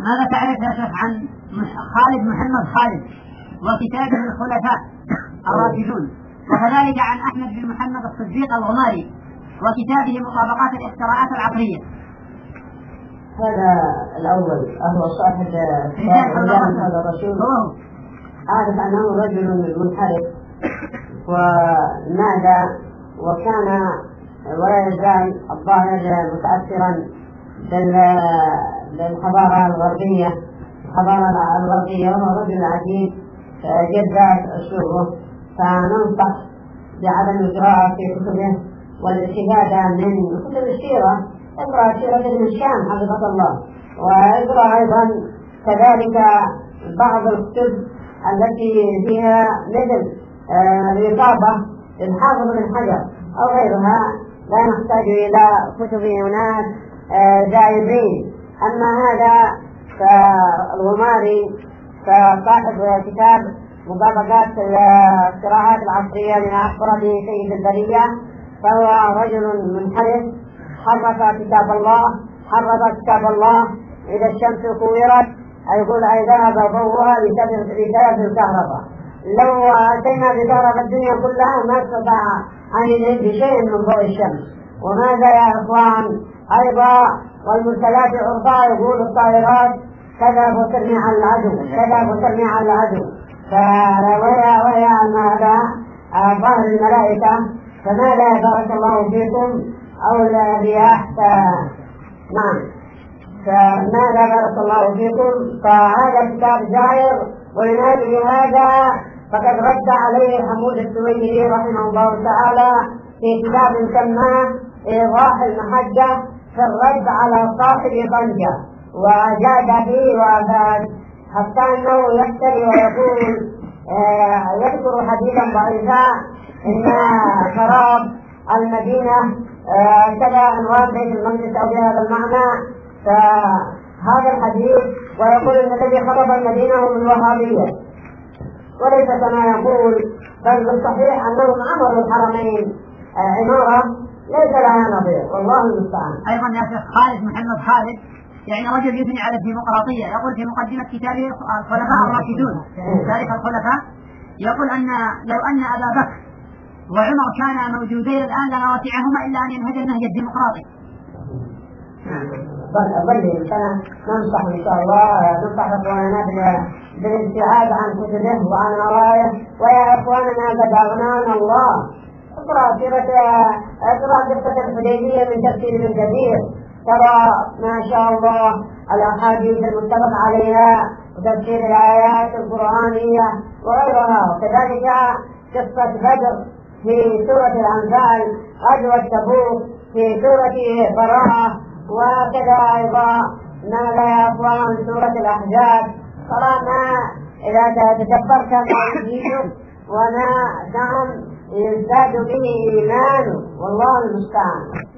ماذا تعرف يا شيخ عن خالد محمد خالد وكتابه الخلفاء الراشدون، وكذلك عن أحمد بن محمد الصديق الغماري وكتابه مطابقات الاختراعات العقلية؟ هذا الأول أهو صاحب هذا الرسول، أعرف أنه رجل منحرف ونادى وكان ولا يزال الظاهر متأثرا بالحضارة الغربية، وهو رجل عجيب جدا أسلوبه، فننصح بعدم القراءة في كتبه والاستفادة من كتب السيرة. اقرأ سيرة ابن هشام حفظه الله، واقرأ أيضا كذلك بعض الكتب التي فيها مثل الإصابة للحافظ بن حجر أو غيرها، لا نحتاج إلى كتب أناس جائزين. أما هذا فالغماري فصاحب كتاب مطابقات الاختراعات العصرية لما أخبر به سيد البرية، فهو رجل منحرف، حرف كتاب الله إذا الشمس كورت يقول أي ذهب ضوءها بسبب الكهرباء، لو أتينا بكهرباء الدنيا كلها ما استطاع أن يذهب بشيء من ضوء الشمس. وماذا يا إخوان أيضا والمرسلات عرضا، يقول الطائرات كذا وترمي على العدو، ويا ماذا ظهر الملائكة، فماذا بارك الله فيكم أو الرياح نعم، فماذا بارك الله فيكم. فهذا كتاب جائر، ولناجل هذا فقد رد عليه حمود السويدي رحمه الله تعالى في كتاب سماه إيضاح المحجة في الرد على صاحب طنجة، وجاد به وأفاد حتى أنه يحتري ويقول يذكر حديثا ضعيفا إن خراب المدينة كذا عنوان بيت المقدس أو بهذا المعنى، فهذا الحديث ويقول إن الذي خرب المدينة هم الوهابية، وليس كما يقول، بل بالصحيح أنهم عمروا الحرمين عمارة ليس لها نظير، والله المستعان. أيضا يا شيخ خالد محمد خالد يعني رجل يثني على الديمقراطية، يقول في مقدمة كتابه الخلفاء الراشدون تاريخ الخلفاء، يقول أن لو أن أبا بكر وعمر كانا موجودين الآن لما وسعهما إلا أن ينهج النهج الديمقراطي. ننصح إن شاء الله، ننصح إخواننا بالابتعاد عن كتبه وعن آرائه. ويا إخواننا قد أغنانا الله، اقرأ قصة الحديبية من تفسير ابن كثير، ترى ما شاء الله الأحاديث المتفق عليها وتفسير الآيات القرآنية وغيرها، وكذلك قصة بدر في سورة الأنفال، غزوة تبوك في سورة براءة، وكذا أيضا ما لا يقوى سورة الأحزاب. طالما إذا تدبرت ما يجيك وما نعم يزداد به إيمان، والله المستعان.